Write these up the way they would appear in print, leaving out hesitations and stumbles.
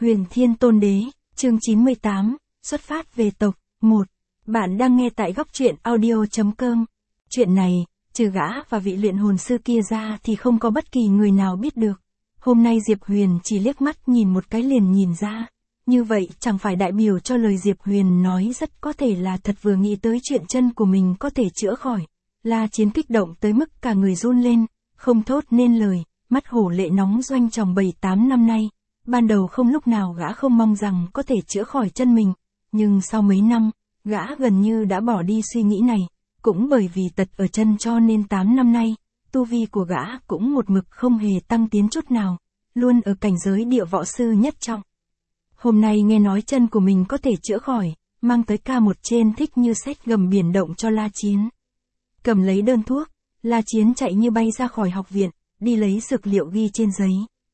Huyền Thiên Tôn Đế, chương 98, xuất phát về tộc, 1. Bạn đang nghe tại góc truyện audio.com. Chuyện này, trừ gã và vị luyện hồn sư kia ra thì không có bất kỳ người nào biết được. Hôm nay Diệp Huyền chỉ liếc mắt nhìn một cái liền nhìn ra. Như vậy chẳng phải đại biểu cho lời Diệp Huyền nói rất có thể là thật, vừa nghĩ tới chuyện chân của mình có thể chữa khỏi. La Chiến kích động tới mức cả người run lên, không thốt nên lời, mắt hổ lệ nóng doanh tròng 7-8 năm nay. Ban đầu không lúc nào gã không mong rằng có thể chữa khỏi chân mình, nhưng sau mấy năm, gã gần như đã bỏ đi suy nghĩ này, cũng bởi vì tật ở chân cho nên 8 năm nay, tu vi của gã cũng một mực không hề tăng tiến chút nào, luôn ở cảnh giới địa võ sư nhất trọng. Hôm nay nghe nói chân của mình có thể chữa khỏi, mang tới ca một trên thích như sét gầm biển động cho La Chiến. Cầm lấy đơn thuốc, La Chiến chạy như bay ra khỏi học viện, đi lấy dược liệu ghi trên giấy.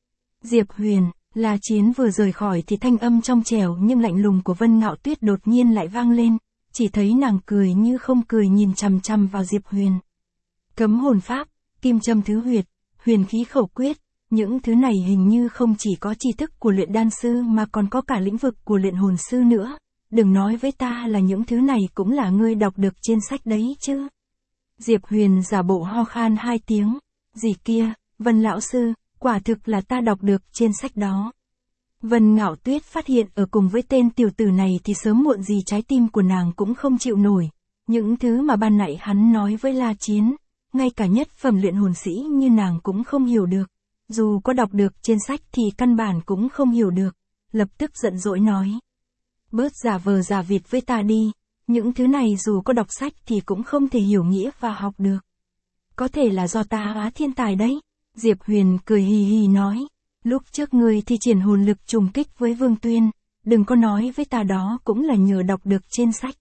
Diệp Huyền. La Chiến vừa rời khỏi thì thanh âm trong trẻo nhưng lạnh lùng của Vân Ngạo Tuyết đột nhiên lại vang lên, chỉ thấy nàng cười như không cười nhìn chằm chằm vào Diệp Huyền. Cấm hồn pháp, kim châm thứ huyệt, huyền khí khẩu quyết, những thứ này hình như không chỉ có tri thức của luyện đan sư mà còn có cả lĩnh vực của luyện hồn sư nữa. Đừng nói với ta là những thứ này cũng là ngươi đọc được trên sách đấy chứ. Diệp Huyền giả bộ ho khan 2 tiếng, gì kia, Vân lão sư, quả thực là ta đọc được trên sách đó. Vân Ngạo Tuyết phát hiện ở cùng với tên tiểu tử này thì sớm muộn gì trái tim của nàng cũng không chịu nổi. Những thứ mà ban nãy hắn nói với La Chiến, ngay cả nhất phẩm luyện hồn sĩ như nàng cũng không hiểu được. Dù có đọc được trên sách thì căn bản cũng không hiểu được. Lập tức giận dỗi nói. Bớt giả vờ giả vịt với ta đi. Những thứ này dù có đọc sách thì cũng không thể hiểu nghĩa và học được. Có thể là do ta hóa thiên tài đấy. Diệp Huyền cười hì hì nói, lúc trước ngươi thi triển hồn lực trùng kích với Vương Tuyên, đừng có nói với ta đó cũng là nhờ đọc được trên sách.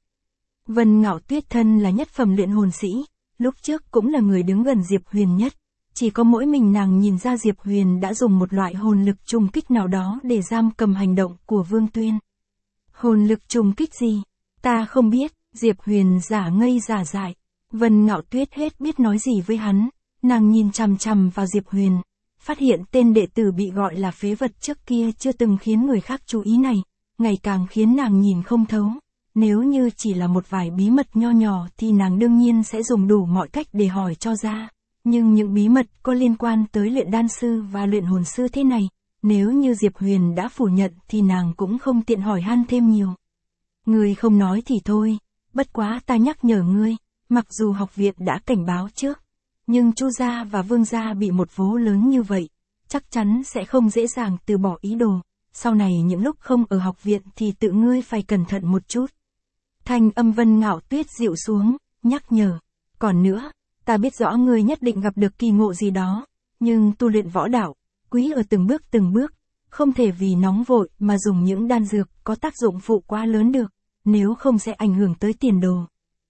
Vân Ngạo Tuyết thân là nhất phẩm luyện hồn sĩ, lúc trước cũng là người đứng gần Diệp Huyền nhất, chỉ có mỗi mình nàng nhìn ra Diệp Huyền đã dùng một loại hồn lực trùng kích nào đó để giam cầm hành động của Vương Tuyên. Hồn lực trùng kích gì? Ta không biết, Diệp Huyền giả ngây giả dại, Vân Ngạo Tuyết hết biết nói gì với hắn. Nàng nhìn chằm chằm vào Diệp Huyền, phát hiện tên đệ tử bị gọi là phế vật trước kia chưa từng khiến người khác chú ý này, ngày càng khiến nàng nhìn không thấu. Nếu như chỉ là một vài bí mật nho nhỏ thì nàng đương nhiên sẽ dùng đủ mọi cách để hỏi cho ra. Nhưng những bí mật có liên quan tới luyện đan sư và luyện hồn sư thế này, nếu như Diệp Huyền đã phủ nhận thì nàng cũng không tiện hỏi han thêm nhiều. Ngươi không nói thì thôi, bất quá ta nhắc nhở ngươi, mặc dù học viện đã cảnh báo trước. Nhưng Chu gia và Vương gia bị một vố lớn như vậy, chắc chắn sẽ không dễ dàng từ bỏ ý đồ. Sau này những lúc không ở học viện thì tự ngươi phải cẩn thận một chút. Thanh âm Vân Ngạo Tuyết dịu xuống, nhắc nhở. Còn nữa, ta biết rõ ngươi nhất định gặp được kỳ ngộ gì đó, nhưng tu luyện võ đạo, quý ở từng bước, không thể vì nóng vội mà dùng những đan dược có tác dụng phụ quá lớn được, nếu không sẽ ảnh hưởng tới tiền đồ.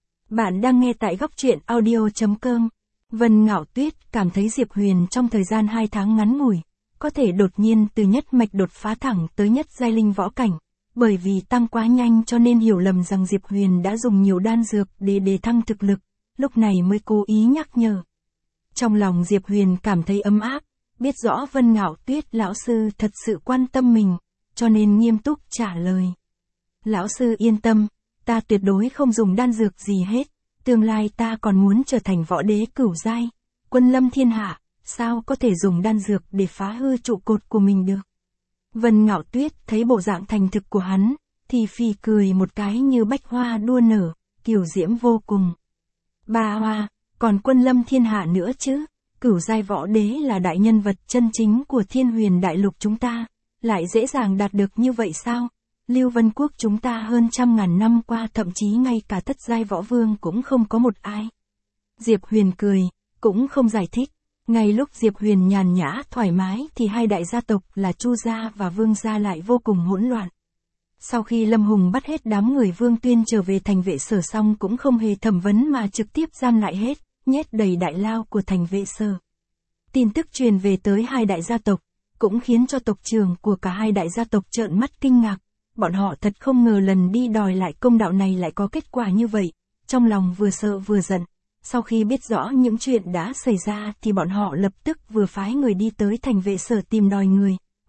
Bạn đang nghe tại góc truyện audio.com. Vân Ngạo Tuyết cảm thấy Diệp Huyền trong thời gian 2 tháng ngắn ngủi, có thể đột nhiên từ nhất mạch đột phá thẳng tới nhất giai linh võ cảnh, bởi vì tăng quá nhanh cho nên hiểu lầm rằng Diệp Huyền đã dùng nhiều đan dược để đề thăng thực lực, lúc này mới cố ý nhắc nhở. Trong lòng Diệp Huyền cảm thấy ấm áp, biết rõ Vân Ngạo Tuyết lão sư thật sự quan tâm mình, cho nên nghiêm túc trả lời. Lão sư yên tâm, ta tuyệt đối không dùng đan dược gì hết. Tương lai ta còn muốn trở thành võ đế cửu giai, quân lâm thiên hạ, sao có thể dùng đan dược để phá hư trụ cột của mình được. Vân Ngạo Tuyết thấy bộ dạng thành thực của hắn, thì phì cười một cái như bách hoa đua nở, kiều diễm vô cùng. Bà Hoa, còn quân lâm thiên hạ nữa chứ, cửu giai võ đế là đại nhân vật chân chính của Thiên Huyền đại lục chúng ta, lại dễ dàng đạt được như vậy sao? Lưu Vân Quốc chúng ta hơn 100.000 năm qua thậm chí ngay cả thất giai võ vương cũng không có một ai. Diệp Huyền cười, cũng không giải thích. Ngay lúc Diệp Huyền nhàn nhã thoải mái thì hai đại gia tộc là Chu gia và Vương gia lại vô cùng hỗn loạn. Sau khi Lâm Hùng bắt hết đám người Vương Tuyên trở về thành vệ sở xong cũng không hề thẩm vấn mà trực tiếp giam lại hết, nhét đầy đại lao của thành vệ sở. Tin tức truyền về tới hai đại gia tộc, cũng khiến cho tộc trưởng của cả hai đại gia tộc trợn mắt kinh ngạc. Bọn họ thật không ngờ lần đi đòi lại công đạo này lại có kết quả như vậy, trong lòng vừa sợ vừa giận. Sau khi biết rõ những chuyện đã xảy ra thì bọn họ lập tức vừa phái người đi tới thành vệ sở tìm đòi người,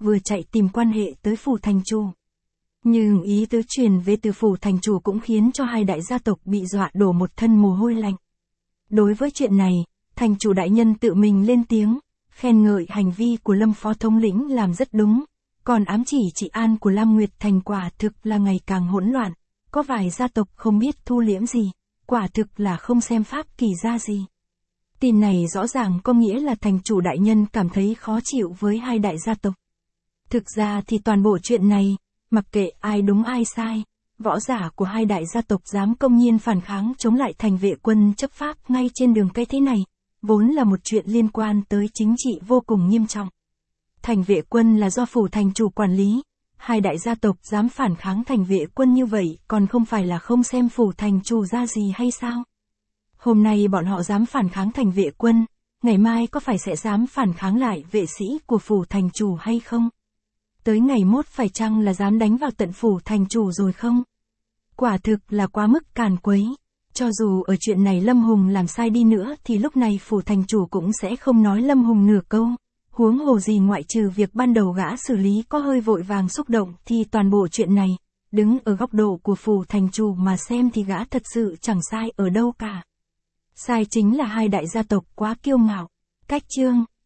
vừa chạy tìm quan hệ tới phủ thành chủ. Nhưng ý tứ truyền về từ phủ thành chủ cũng khiến cho hai đại gia tộc bị dọa đổ một thân mồ hôi lạnh. Đối với chuyện này, thành chủ đại nhân tự mình lên tiếng, khen ngợi hành vi của Lâm phó thống lĩnh làm rất đúng, còn ám chỉ trị an của Lam Nguyệt Thành quả thực là ngày càng hỗn loạn, có vài gia tộc không biết thu liễm gì, quả thực là không xem pháp kỳ gia gì. Tin này rõ ràng có nghĩa là thành chủ đại nhân cảm thấy khó chịu với hai đại gia tộc. Thực ra thì toàn bộ chuyện này, mặc kệ ai đúng ai sai, võ giả của hai đại gia tộc dám công nhiên phản kháng chống lại thành vệ quân chấp pháp ngay trên đường cái thế này, vốn là một chuyện liên quan tới chính trị vô cùng nghiêm trọng. Thành vệ quân là do phủ thành chủ quản lý, hai đại gia tộc dám phản kháng thành vệ quân như vậy còn không phải là không xem phủ thành chủ ra gì hay sao? Hôm nay bọn họ dám phản kháng thành vệ quân, ngày mai có phải sẽ dám phản kháng lại vệ sĩ của phủ thành chủ hay không? Tới ngày mốt phải chăng là dám đánh vào tận phủ thành chủ rồi không? Quả thực là quá mức càn quấy. Cho dù ở chuyện này Lâm Hùng làm sai đi nữa thì lúc này phủ thành chủ cũng sẽ không nói Lâm Hùng nửa câu. Huống hồ gì ngoại trừ việc ban đầu gã xử lý có hơi vội vàng xúc động thì toàn bộ chuyện này, đứng ở góc độ của phủ thành chủ mà xem thì gã thật sự chẳng sai ở đâu cả. Sai chính là hai đại gia tộc quá kiêu ngạo. Cách chương